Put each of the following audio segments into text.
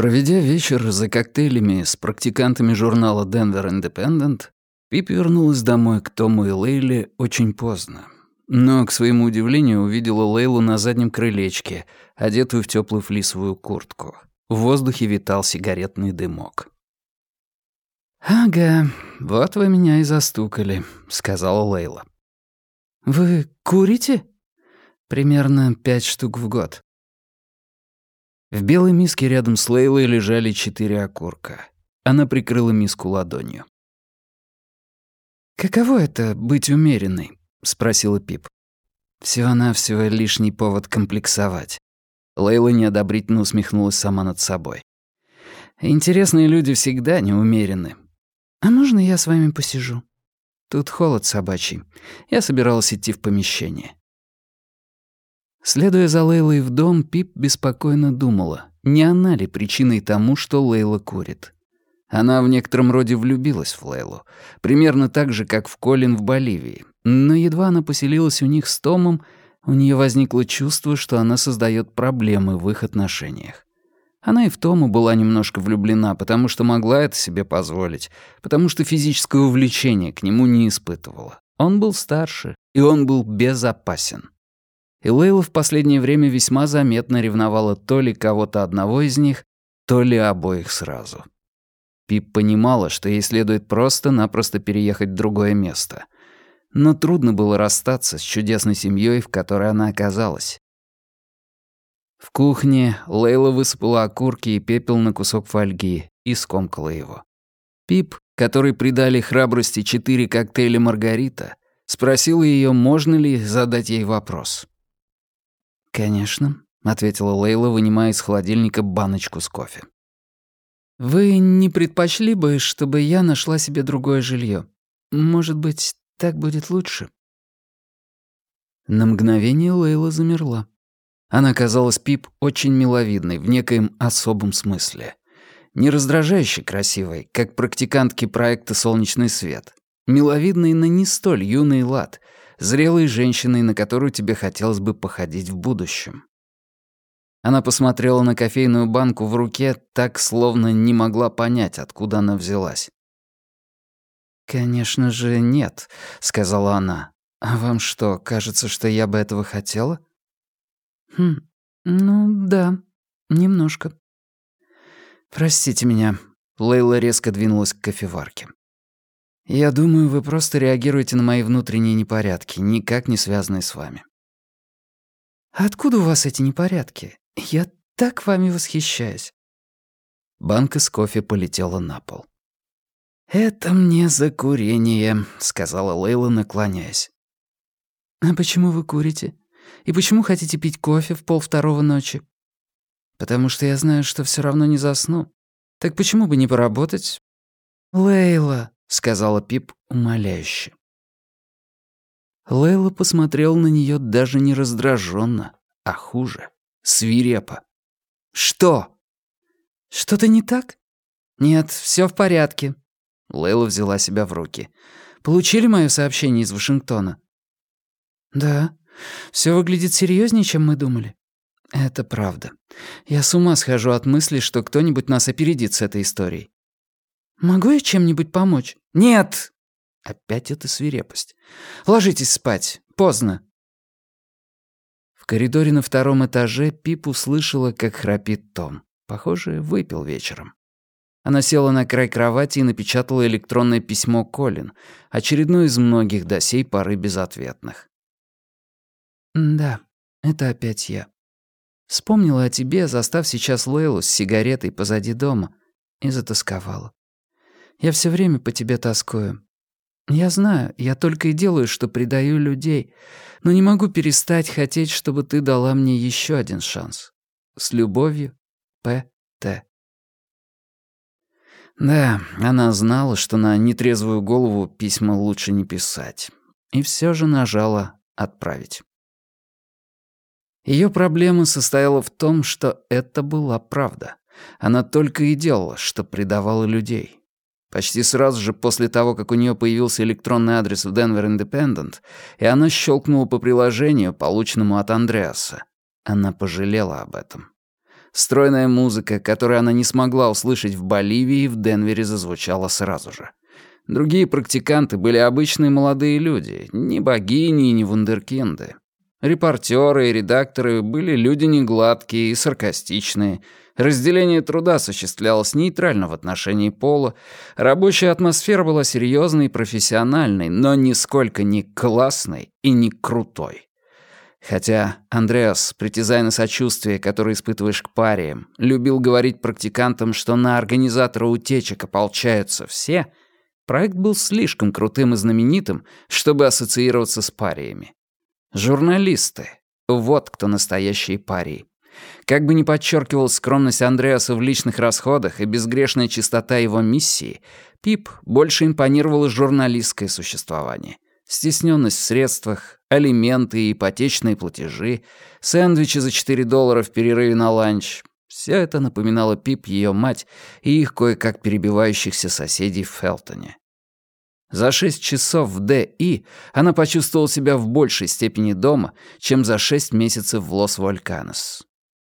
Проведя вечер за коктейлями с практикантами журнала Denver Independent, Пип вернулась домой к Тому и Лейле очень поздно. Но, к своему удивлению, увидела Лейлу на заднем крылечке, одетую в тёплую флисовую куртку. В воздухе витал сигаретный дымок. «Ага, вот вы меня и застукали», — сказала Лейла. «Вы курите?» «Примерно 5 штук в год». В белой миске рядом с Лейлой лежали 4 окурка. Она прикрыла миску ладонью. «Каково это — быть умеренной?» — спросила Пип. Всего-навсего лишний повод комплексовать. Лейла неодобрительно усмехнулась сама над собой. «Интересные люди всегда неумерены. А можно я с вами посижу? Тут холод собачий. Я собиралась идти в помещение». Следуя за Лейлой в дом, Пип беспокойно думала, не она ли причиной тому, что Лейла курит. Она в некотором роде влюбилась в Лейлу, примерно так же, как в Колин в Боливии. Но едва она поселилась у них с Томом, у нее возникло чувство, что она создает проблемы в их отношениях. Она и в Тома была немножко влюблена, потому что могла это себе позволить, потому что физического влечения к нему не испытывала. Он был старше, и он был безопасен. И Лейла в последнее время весьма заметно ревновала то ли кого-то одного из них, то ли обоих сразу. Пип понимала, что ей следует просто-напросто переехать в другое место. Но трудно было расстаться с чудесной семьей, в которой она оказалась. В кухне Лейла высыпала окурки и пепел на кусок фольги и скомкала его. Пип, которой придали храбрости 4 коктейля «Маргарита», спросила ее, можно ли задать ей вопрос. «Конечно», — ответила Лейла, вынимая из холодильника баночку с кофе. «Вы не предпочли бы, чтобы я нашла себе другое жилье? Может быть, так будет лучше?» На мгновение Лейла замерла. Она казалась Пип очень миловидной в некоем особом смысле. Не раздражающе красивой, как практикантки проекта «Солнечный свет». Миловидной на не столь юный лад, зрелой женщиной, на которую тебе хотелось бы походить в будущем. Она посмотрела на кофейную банку в руке, так, словно не могла понять, откуда она взялась. «Конечно же, нет», — сказала она. «А вам что, кажется, что я бы этого хотела?» Ну да, немножко». «Простите меня», — Лейла резко двинулась к кофеварке. «Я думаю, вы просто реагируете на мои внутренние непорядки, никак не связанные с вами». «А откуда у вас эти непорядки? Я так вами восхищаюсь». Банка с кофе полетела на пол. «Это мне за курение», — сказала Лейла, наклоняясь. «А почему вы курите? И почему хотите пить кофе в 1:30 ночи?» «Потому что я знаю, что все равно не засну. Так почему бы не поработать?» «Лейла», — сказала Пип умоляюще. Лейла посмотрела на нее даже не раздраженно, а хуже, свирепо. «Что?» «Что-то не так?» «Нет, все в порядке». Лейла взяла себя в руки. «Получили моё сообщение из Вашингтона?» «Да. Все выглядит серьезнее, чем мы думали». «Это правда. Я с ума схожу от мысли, что кто-нибудь нас опередит с этой историей». «Могу я чем-нибудь помочь?» «Нет!» Опять эта свирепость. «Ложитесь спать. Поздно». В коридоре на 2-м этаже Пип услышала, как храпит Том. Похоже, выпил вечером. Она села на край кровати и напечатала электронное письмо Колин, очередное из многих до сей поры безответных. «Да, это опять я. Вспомнила о тебе, застав сейчас Лейлу с сигаретой позади дома, и затасковала. Я все время по тебе тоскую. Я знаю, я только и делаю, что предаю людей, но не могу перестать хотеть, чтобы ты дала мне еще один шанс. С любовью, П.Т.» Да, она знала, что на нетрезвую голову письма лучше не писать. И все же нажала «Отправить». Ее проблема состояла в том, что это была правда. Она только и делала, что предавала людей. Почти сразу же после того, как у нее появился электронный адрес в Denver Independent, и она щелкнула по приложению, полученному от Андреаса, она пожалела об этом. Стройная музыка, которую она не смогла услышать в Боливии, в Денвере зазвучала сразу же. Другие практиканты были обычные молодые люди, не богини и не вундеркинды. Репортеры и редакторы были люди негладкие и саркастичные. Разделение труда осуществлялось нейтрально в отношении пола. Рабочая атмосфера была серьезной и профессиональной, но нисколько не классной и не крутой. Хотя Андреас, притязая на сочувствие, которое испытываешь к париям, любил говорить практикантам, что на организатора утечек ополчаются все, проект был слишком крутым и знаменитым, чтобы ассоциироваться с париями. Журналисты — вот кто настоящие парии. Как бы ни подчеркивал скромность Андреаса в личных расходах и безгрешная чистота его миссии, Пип больше импонировало журналистское существование. Стесненность в средствах, алименты и ипотечные платежи, сэндвичи за $4 в перерыве на ланч — все это напоминало Пип ее мать и их кое-как перебивающихся соседей в Фелтоне. За 6 часов в Д.И. она почувствовала себя в большей степени дома, чем за 6 месяцев в Лос-Вальканос.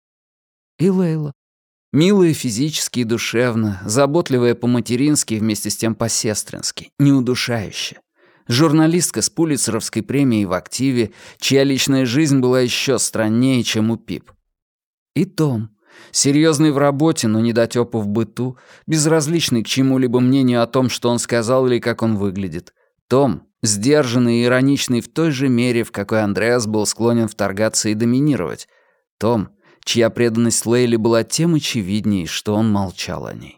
И Лейла. Милая физически и душевно, заботливая по-матерински и вместе с тем по-сестрински, неудушающая. Журналистка с Пулитцеровской премией в активе, чья личная жизнь была еще страннее, чем у Пип. И Том. Серьезный в работе, но недотёпа в быту, безразличный к чему-либо мнению о том, что он сказал или как он выглядит. Том, сдержанный и ироничный в той же мере, в какой Андреас был склонен вторгаться и доминировать. Том, чья преданность Лейле была тем очевидней, что он молчал о ней.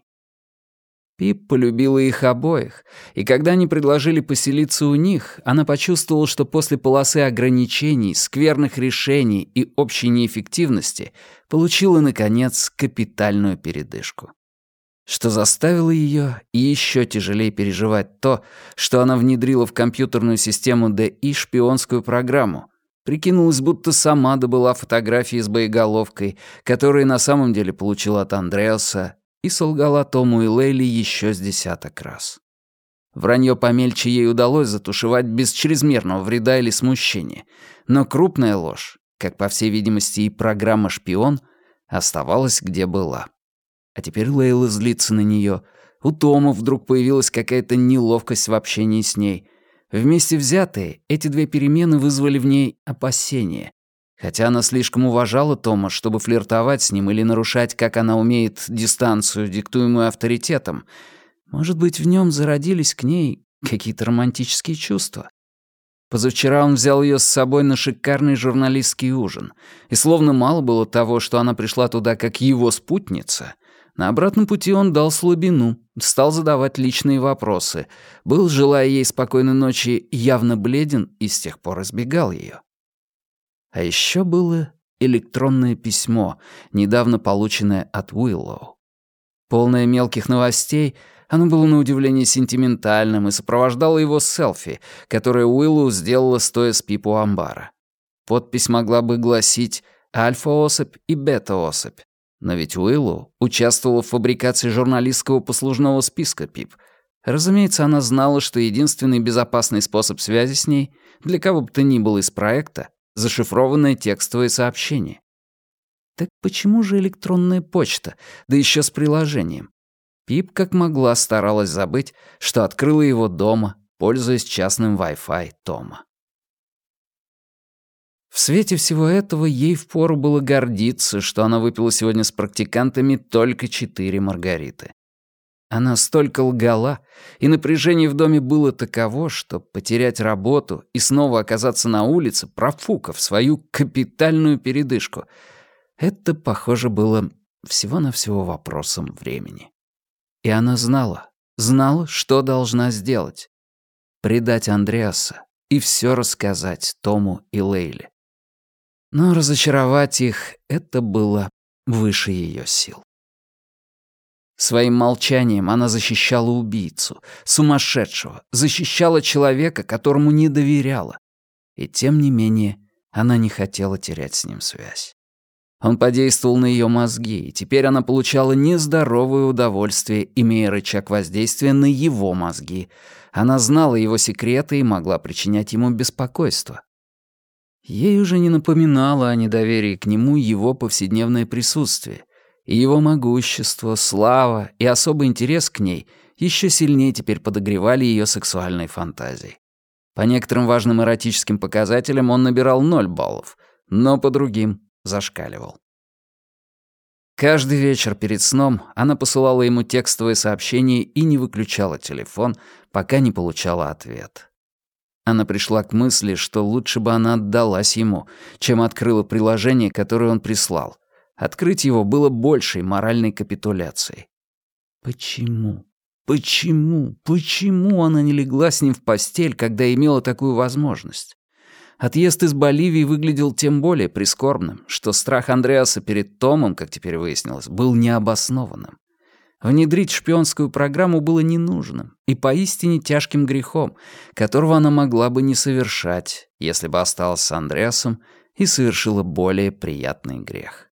Пип полюбила их обоих, и когда они предложили поселиться у них, она почувствовала, что после полосы ограничений, скверных решений и общей неэффективности получила, наконец, капитальную передышку. Что заставило ее еще тяжелее переживать то, что она внедрила в компьютерную систему ДИ шпионскую программу, прикинулась, будто сама добыла фотографии с боеголовкой, которые на самом деле получила от Андреаса, и солгала Тому и Лейле еще с десяток раз. Вранье помельче ей удалось затушевать без чрезмерного вреда или смущения, но крупная ложь, как, по всей видимости, и программа «Шпион», оставалась где была. А теперь Лейла злится на нее. У Тома вдруг появилась какая-то неловкость в общении с ней. Вместе взятые, эти две перемены вызвали в ней опасения. Хотя она слишком уважала Тома, чтобы флиртовать с ним или нарушать, как она умеет, дистанцию, диктуемую авторитетом, может быть, в нем зародились к ней какие-то романтические чувства. Позавчера он взял ее с собой на шикарный журналистский ужин, и словно мало было того, что она пришла туда как его спутница, на обратном пути он дал слабину, стал задавать личные вопросы, был, желая ей спокойной ночи, явно бледен и с тех пор избегал ее. А еще было электронное письмо, недавно полученное от Уиллоу. Полное мелких новостей, оно было на удивление сентиментальным и сопровождало его селфи, которое Уиллоу сделала, стоя с Пип у амбара. Подпись могла бы гласить «Альфа-особь» и «Бета-особь». Но ведь Уиллоу участвовала в фабрикации журналистского послужного списка Пип. Разумеется, она знала, что единственный безопасный способ связи с ней, для кого бы то ни было из проекта, зашифрованное текстовое сообщение. Так почему же электронная почта, да еще с приложением? Пип как могла старалась забыть, что открыла его дома, пользуясь частным Wi-Fi Тома. В свете всего этого ей впору было гордиться, что она выпила сегодня с практикантами только 4 маргариты. Она столько лгала, и напряжение в доме было таково, что потерять работу и снова оказаться на улице, профукав свою капитальную передышку, это, похоже, было всего-навсего вопросом времени. И она знала, что должна сделать. Предать Андреаса и все рассказать Тому и Лейле. Но разочаровать их — это было выше ее сил. Своим молчанием она защищала убийцу, сумасшедшего, защищала человека, которому не доверяла. И тем не менее, она не хотела терять с ним связь. Он подействовал на ее мозги, и теперь она получала нездоровое удовольствие, имея рычаг воздействия на его мозги. Она знала его секреты и могла причинять ему беспокойство. Ей уже не напоминало о недоверии к нему его повседневное присутствие. И его могущество, слава и особый интерес к ней еще сильнее теперь подогревали ее сексуальной фантазии. По некоторым важным эротическим показателям он набирал 0 баллов, но по другим зашкаливал. Каждый вечер перед сном она посылала ему текстовые сообщения и не выключала телефон, пока не получала ответ. Она пришла к мысли, что лучше бы она отдалась ему, чем открыла приложение, которое он прислал. Открыть его было большей моральной капитуляцией. Почему? Почему она не легла с ним в постель, когда имела такую возможность? Отъезд из Боливии выглядел тем более прискорбным, что страх Андреаса перед Томом, как теперь выяснилось, был необоснованным. Внедрить шпионскую программу было ненужным и поистине тяжким грехом, которого она могла бы не совершать, если бы осталась с Андреасом и совершила более приятный грех.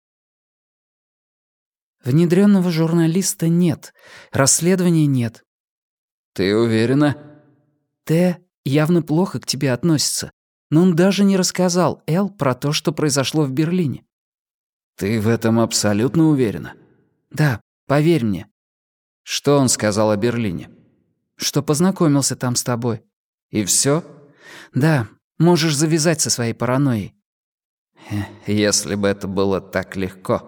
«Внедрённого журналиста нет, расследования нет». «Ты уверена?» «Т явно плохо к тебе относится, но он даже не рассказал Эл про то, что произошло в Берлине». «Ты в этом абсолютно уверена?» «Да, поверь мне». «Что он сказал о Берлине?» «Что познакомился там с тобой». «И всё?» «Да, можешь завязать со своей паранойей». «Если бы это было так легко».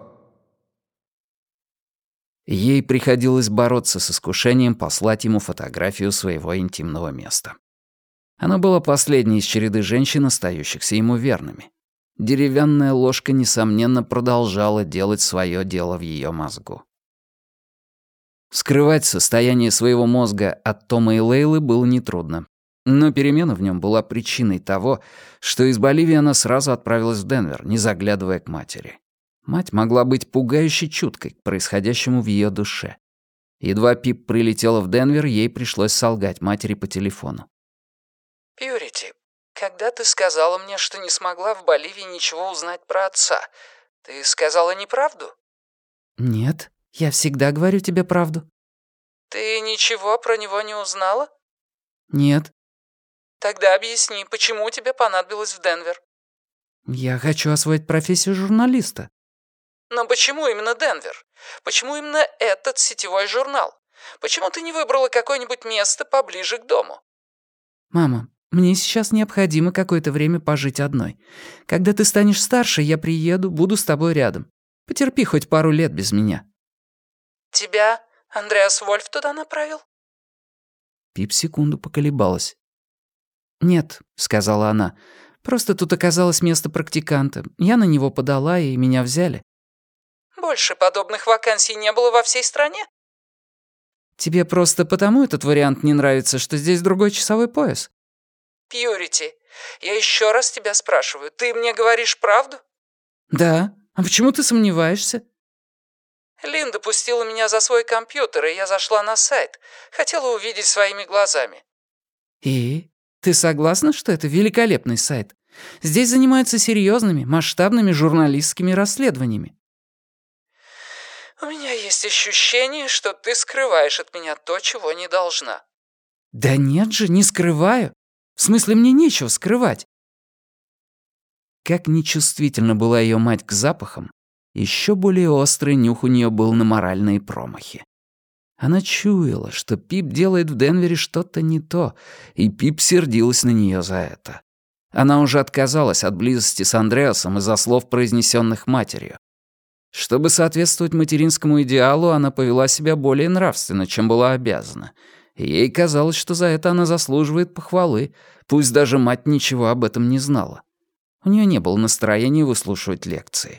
Ей приходилось бороться с искушением послать ему фотографию своего интимного места. Она была последней из череды женщин, остающихся ему верными. Деревянная ложка, несомненно, продолжала делать свое дело в ее мозгу. Скрывать состояние своего мозга от Тома и Лейлы было нетрудно. Но перемена в нем была причиной того, что из Боливии она сразу отправилась в Денвер, не заглядывая к матери. Мать могла быть пугающе чуткой к происходящему в ее душе. Едва Пип прилетела в Денвер, ей пришлось солгать матери по телефону. «Пьюрити, когда ты сказала мне, что не смогла в Боливии ничего узнать про отца, ты сказала неправду?» «Нет, я всегда говорю тебе правду». «Ты ничего про него не узнала?» «Нет». «Тогда объясни, почему тебе понадобилось в Денвер?» «Я хочу освоить профессию журналиста». «Но почему именно Денвер? Почему именно этот сетевой журнал? Почему ты не выбрала какое-нибудь место поближе к дому?» «Мама, мне сейчас необходимо какое-то время пожить одной. Когда ты станешь старше, я приеду, буду с тобой рядом. Потерпи хоть пару лет без меня». «Тебя Андреас Вольф туда направил?» Пип секунду поколебалась. «Нет», — сказала она, — «просто тут оказалось место практиканта. Я на него подала, и меня взяли». «Больше подобных вакансий не было во всей стране?» «Тебе просто потому этот вариант не нравится, что здесь другой часовой пояс?» «Пьюрити, я еще раз тебя спрашиваю, ты мне говоришь правду?» «Да. А почему ты сомневаешься?» «Линда пустила меня за свой компьютер, и я зашла на сайт. Хотела увидеть своими глазами». «И? Ты согласна, что это великолепный сайт? Здесь занимаются серьезными, масштабными журналистскими расследованиями». «У меня есть ощущение, что ты скрываешь от меня то, чего не должна». «Да нет же, не скрываю. В смысле, мне нечего скрывать». Как нечувствительна была ее мать к запахам, еще более острый нюх у нее был на моральные промахи. Она чуяла, что Пип делает в Денвере что-то не то, и Пип сердилась на нее за это. Она уже отказалась от близости с Андреасом из-за слов, произнесенных матерью. Чтобы соответствовать материнскому идеалу, она повела себя более нравственно, чем была обязана. И ей казалось, что за это она заслуживает похвалы, пусть даже мать ничего об этом не знала. У нее не было настроения выслушивать лекции.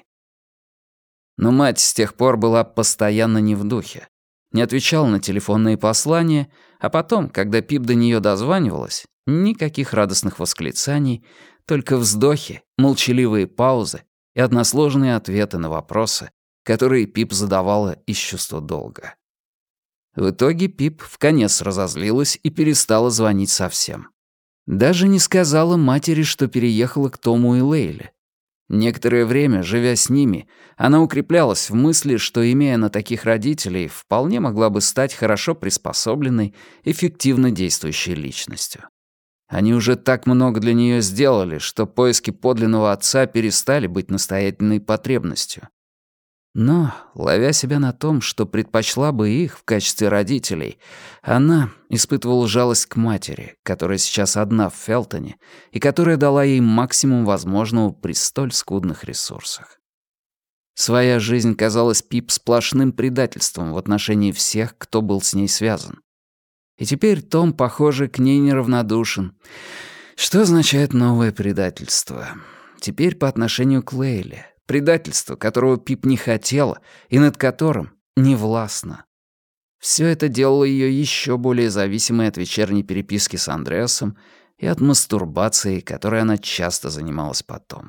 Но мать с тех пор была постоянно не в духе. Не отвечала на телефонные послания, а потом, когда Пип до нее дозванивалась, никаких радостных восклицаний, только вздохи, молчаливые паузы и односложные ответы на вопросы, которые Пип задавала из чувства долга. В итоге Пип вконец разозлилась и перестала звонить совсем. Даже не сказала матери, что переехала к Тому и Лейле. Некоторое время, живя с ними, она укреплялась в мысли, что, имея на таких родителей, вполне могла бы стать хорошо приспособленной, эффективно действующей личностью. Они уже так много для нее сделали, что поиски подлинного отца перестали быть настоятельной потребностью. Но, ловя себя на том, что предпочла бы их в качестве родителей, она испытывала жалость к матери, которая сейчас одна в Фелтоне и которая дала ей максимум возможного при столь скудных ресурсах. Своя жизнь казалась Пип сплошным предательством в отношении всех, кто был с ней связан. И теперь Том, похоже, к ней неравнодушен. Что означает новое предательство? Теперь по отношению к Лейле. Предательство, которого Пип не хотела и над которым не властна. Все это делало ее еще более зависимой от вечерней переписки с Андреасом и от мастурбации, которой она часто занималась потом.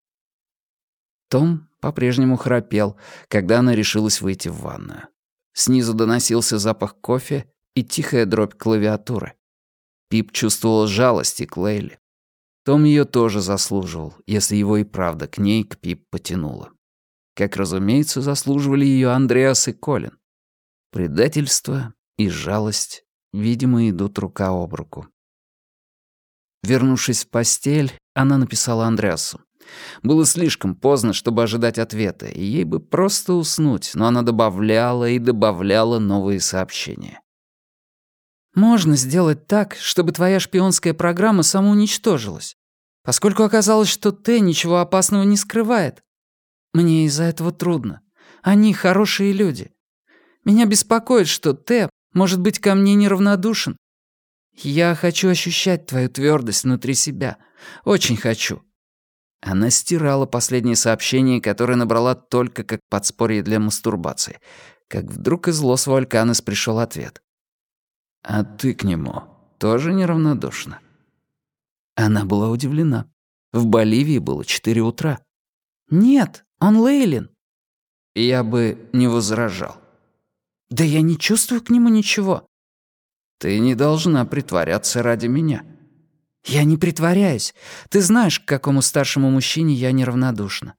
Том по-прежнему храпел, когда она решилась выйти в ванную. Снизу доносился запах кофе и тихая дробь клавиатуры. Пип чувствовал жалость и к Лейле. Том ее тоже заслуживал, если его и правда к ней, к Пип, потянуло. Как, разумеется, заслуживали ее Андреас и Колин. Предательство и жалость, видимо, идут рука об руку. Вернувшись в постель, она написала Андреасу. Было слишком поздно, чтобы ожидать ответа, и ей бы просто уснуть, но она добавляла и добавляла новые сообщения. «Можно сделать так, чтобы твоя шпионская программа самоуничтожилась, поскольку оказалось, что Т ничего опасного не скрывает. Мне из-за этого трудно. Они хорошие люди. Меня беспокоит, что Т может быть ко мне неравнодушен. Я хочу ощущать твою твердость внутри себя. Очень хочу». Она стирала последнее сообщение, которое набрала только как подспорье для мастурбации, как вдруг из Лос-Вулканес пришел ответ. «А ты к нему тоже неравнодушна?» Она была удивлена. В Боливии было 4 утра. «Нет, он Лейлин». Я бы не возражал. «Да я не чувствую к нему ничего». «Ты не должна притворяться ради меня». «Я не притворяюсь. Ты знаешь, к какому старшему мужчине я неравнодушна».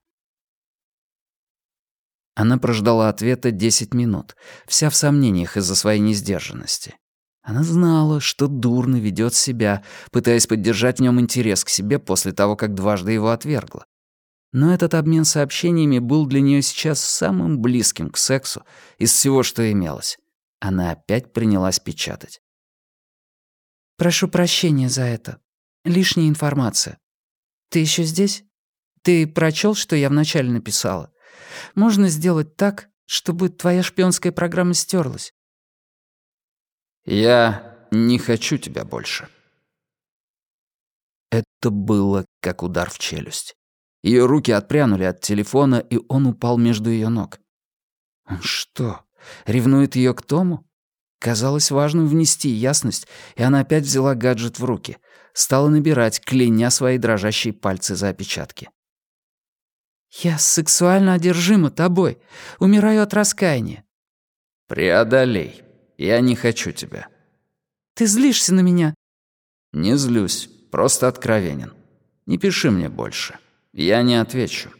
Она прождала ответа 10 минут, вся в сомнениях из-за своей несдержанности. Она знала, что дурно ведет себя, пытаясь поддержать в нем интерес к себе после того, как дважды его отвергла. Но этот обмен сообщениями был для нее сейчас самым близким к сексу из всего, что имелось. Она опять принялась печатать. «Прошу прощения за это. Лишняя информация. Ты еще здесь? Ты прочел, что я вначале написала? Можно сделать так, чтобы твоя шпионская программа стерлась?» «Я не хочу тебя больше». Это было как удар в челюсть. Ее руки отпрянули от телефона, и он упал между ее ног. Он что, ревнует ее к Тому? Казалось важным внести ясность, и она опять взяла гаджет в руки. Стала набирать, кляня свои дрожащие пальцы за опечатки. «Я сексуально одержима тобой. Умираю от раскаяния». «Преодолей. Я не хочу тебя». «Ты злишься на меня». «Не злюсь, просто откровенен. Не пиши мне больше. Я не отвечу».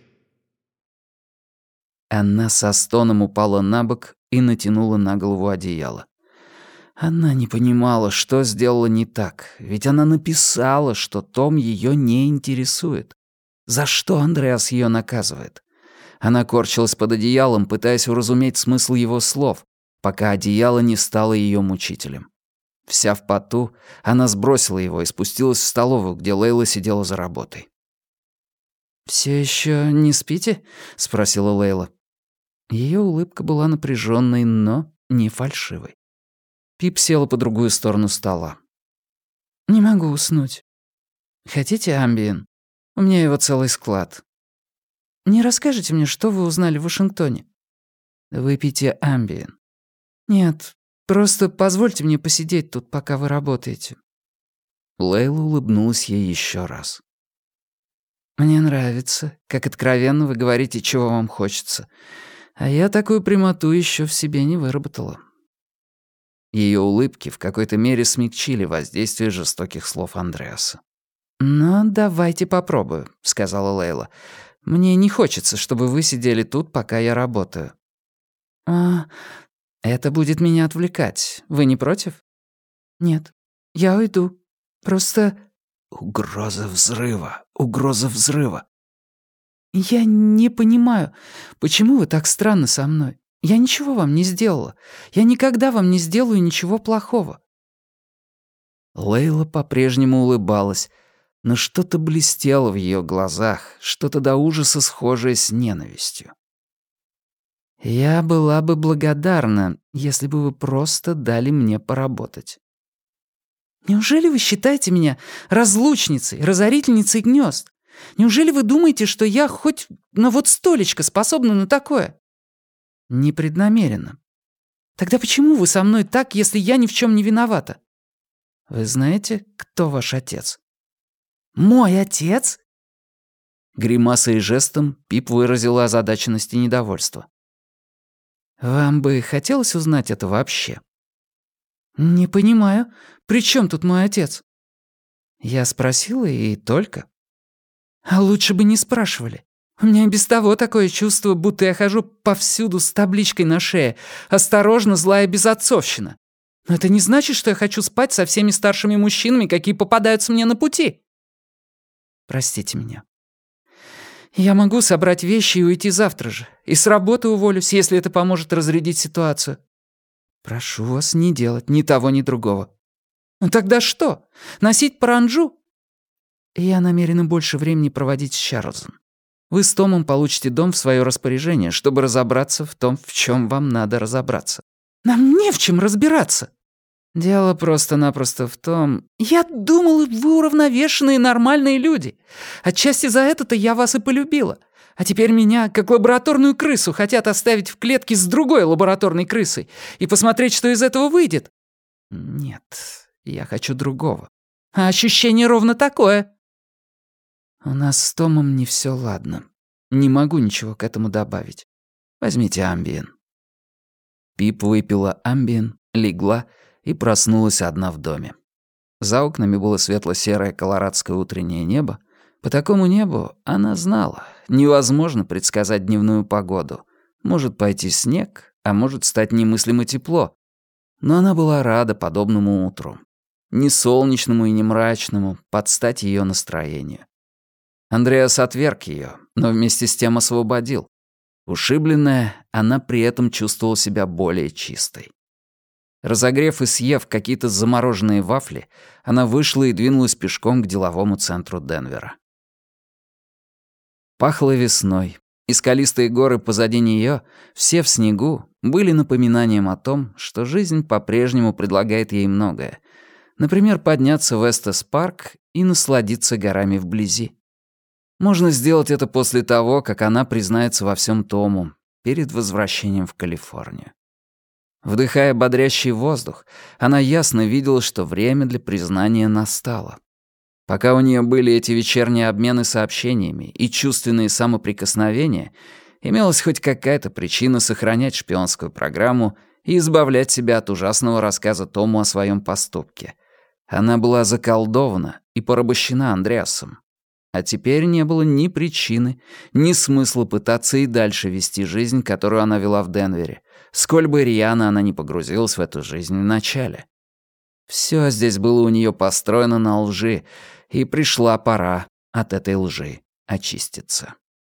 Она со стоном упала на бок и натянула на голову одеяло. Она не понимала, что сделала не так, ведь она написала, что Том ее не интересует. За что Андреас ее наказывает? Она корчилась под одеялом, пытаясь уразуметь смысл его слов, пока одеяло не стало ее мучителем. Вся в поту, она сбросила его и спустилась в столовую, где Лейла сидела за работой. «Все еще не спите?» — спросила Лейла. Ее улыбка была напряженной, но не фальшивой. Пип села по другую сторону стола. «Не могу уснуть. Хотите амбиен? У меня его целый склад. Не расскажете мне, что вы узнали в Вашингтоне?» «Выпейте амбиен». «Нет, просто позвольте мне посидеть тут, пока вы работаете». Лейла улыбнулась ей еще раз. «Мне нравится, как откровенно вы говорите, чего вам хочется. А я такую прямоту еще в себе не выработала». Ее улыбки в какой-то мере смягчили воздействие жестоких слов Андреаса. «Ну, давайте попробую», — сказала Лейла. «Мне не хочется, чтобы вы сидели тут, пока я работаю». «А, это будет меня отвлекать. Вы не против?» «Нет, я уйду. Просто...» Угроза взрыва. «Я не понимаю, почему вы так странно со мной? Я ничего вам не сделала. Я никогда вам не сделаю ничего плохого». Лейла по-прежнему улыбалась, но что-то блестело в ее глазах, что-то до ужаса схожее с ненавистью. «Я была бы благодарна, если бы вы просто дали мне поработать». «Неужели вы считаете меня разлучницей, разорительницей гнезд? Неужели вы думаете, что я хоть на вот столечко способна на такое?» «Непреднамеренно. «Тогда почему вы со мной так, если я ни в чем не виновата?» Вы знаете, кто ваш отец?» «Мой отец?» Гримасой и жестом Пип выразила озадаченность и недовольство. «Вам бы хотелось узнать это вообще?» «Не понимаю. При чем тут мой отец?» Я спросила и только. «А лучше бы не спрашивали. У меня и без того такое чувство, будто я хожу повсюду с табличкой на шее. Осторожно, злая безотцовщина. Но это не значит, что я хочу спать со всеми старшими мужчинами, какие попадаются мне на пути». Простите меня. «Я могу собрать вещи и уйти завтра же. И с работы уволюсь, если это поможет разрядить ситуацию». Прошу вас не делать ни того, ни другого. «Ну тогда что? Носить паранджу?» Я намерена больше времени проводить с Чарльзом. Вы с Томом получите дом в свое распоряжение, чтобы разобраться в том, в чем вам надо разобраться. «Нам не в чем разбираться». Дело просто-напросто в том... «Я думала, вы уравновешенные нормальные люди. Отчасти за это-то я вас и полюбила. А теперь меня, как лабораторную крысу, хотят оставить в клетке с другой лабораторной крысой и посмотреть, что из этого выйдет». Нет, я хочу другого. А ощущение ровно такое. У нас с Томом не все ладно. Не могу ничего к этому добавить. Возьмите Амбиен. Пип выпила Амбиен, легла и проснулась одна в доме. За окнами было светло-серое колорадское утреннее небо. По такому небу она знала, невозможно предсказать дневную погоду. Может пойти снег, а может стать немыслимо тепло. Но она была рада подобному утру. Не солнечному и не мрачному, под стать ее настроению. Андреас отверг ее, но вместе с тем освободил. Ушибленная, она при этом чувствовала себя более чистой. Разогрев и съев какие-то замороженные вафли, она вышла и двинулась пешком к деловому центру Денвера. Пахло весной, и скалистые горы позади нее, все в снегу, были напоминанием о том, что жизнь по-прежнему предлагает ей многое. Например, подняться в Эстес-парк и насладиться горами вблизи. Можно сделать это после того, как она признается во всем Тому, перед возвращением в Калифорнию. Вдыхая бодрящий воздух, она ясно видела, что время для признания настало. Пока у нее были эти вечерние обмены сообщениями и чувственные самоприкосновения, имелась хоть какая-то причина сохранять шпионскую программу и избавлять себя от ужасного рассказа Тому о своем поступке. Она была заколдована и порабощена Андреасом. А теперь не было ни причины, ни смысла пытаться и дальше вести жизнь, которую она вела в Денвере, сколь бы рьяно она не погрузилась в эту жизнь в начале. Все здесь было у нее построено на лжи, и пришла пора от этой лжи очиститься.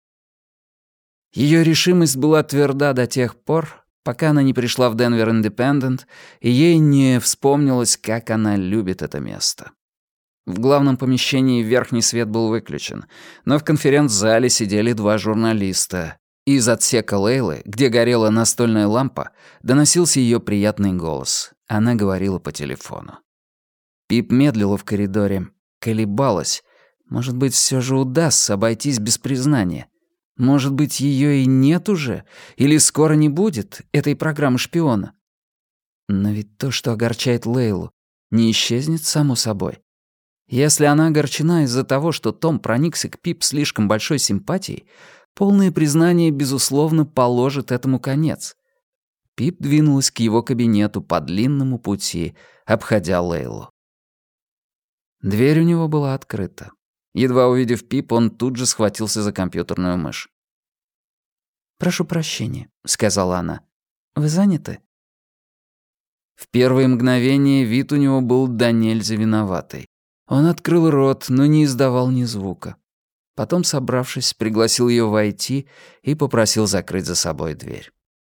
Ее решимость была тверда до тех пор, пока она не пришла в Денвер Индепендент, и ей не вспомнилось, как она любит это место. В главном помещении верхний свет был выключен, но в конференц-зале сидели 2 журналиста. И из отсека Лейлы, где горела настольная лампа, доносился ее приятный голос. Она говорила по телефону. Пип медлила в коридоре, колебалась. Может быть, все же удастся обойтись без признания. Может быть, ее и нет уже, или скоро не будет этой программы шпиона. Но ведь то, что огорчает Лейлу, не исчезнет само собой. Если она огорчена из-за того, что Том проникся к Пип слишком большой симпатией, полное признание, безусловно, положит этому конец. Пип двинулась к его кабинету по длинному пути, обходя Лейлу. Дверь у него была открыта. Едва увидев Пип, он тут же схватился за компьютерную мышь. «Прошу прощения», — сказала она. «Вы заняты?» В первые мгновения вид у него был до нельзя виноватый. Он открыл рот, но не издавал ни звука. Потом, собравшись, пригласил ее войти и попросил закрыть за собой дверь.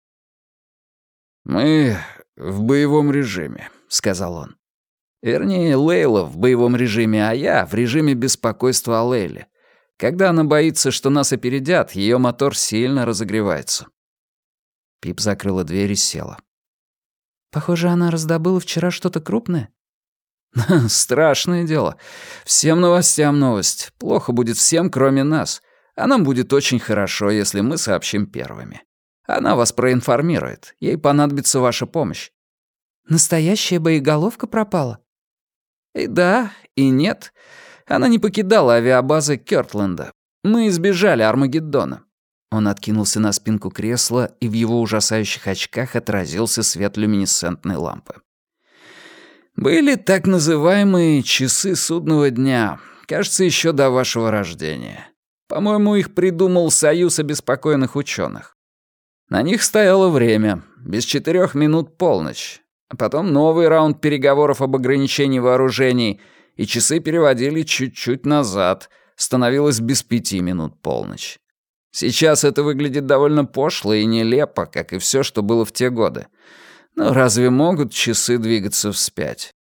«Мы в боевом режиме», — сказал он. «Вернее, Лейла в боевом режиме, а я в режиме беспокойства о Лейле. Когда она боится, что нас опередят, ее мотор сильно разогревается». Пип закрыла дверь и села. «Похоже, она раздобыла вчера что-то крупное?» «Страшное дело. Всем новостям новость. Плохо будет всем, кроме нас. А нам будет очень хорошо, если мы сообщим первыми. Она вас проинформирует. Ей понадобится ваша помощь». «Настоящая боеголовка пропала?» И да, и нет. Она не покидала авиабазы Кёртленда. Мы избежали Армагеддона». Он откинулся на спинку кресла, и в его ужасающих очках отразился свет люминесцентной лампы. «Были так называемые часы судного дня, кажется, еще до вашего рождения. По-моему, их придумал Союз обеспокоенных ученых. На них стояло время, без 4 минут полночь. А потом новый раунд переговоров об ограничении вооружений, и часы переводили чуть-чуть назад, становилось без 5 минут полночь. Сейчас это выглядит довольно пошло и нелепо, как и все, что было в те годы. Но разве могут часы двигаться вспять?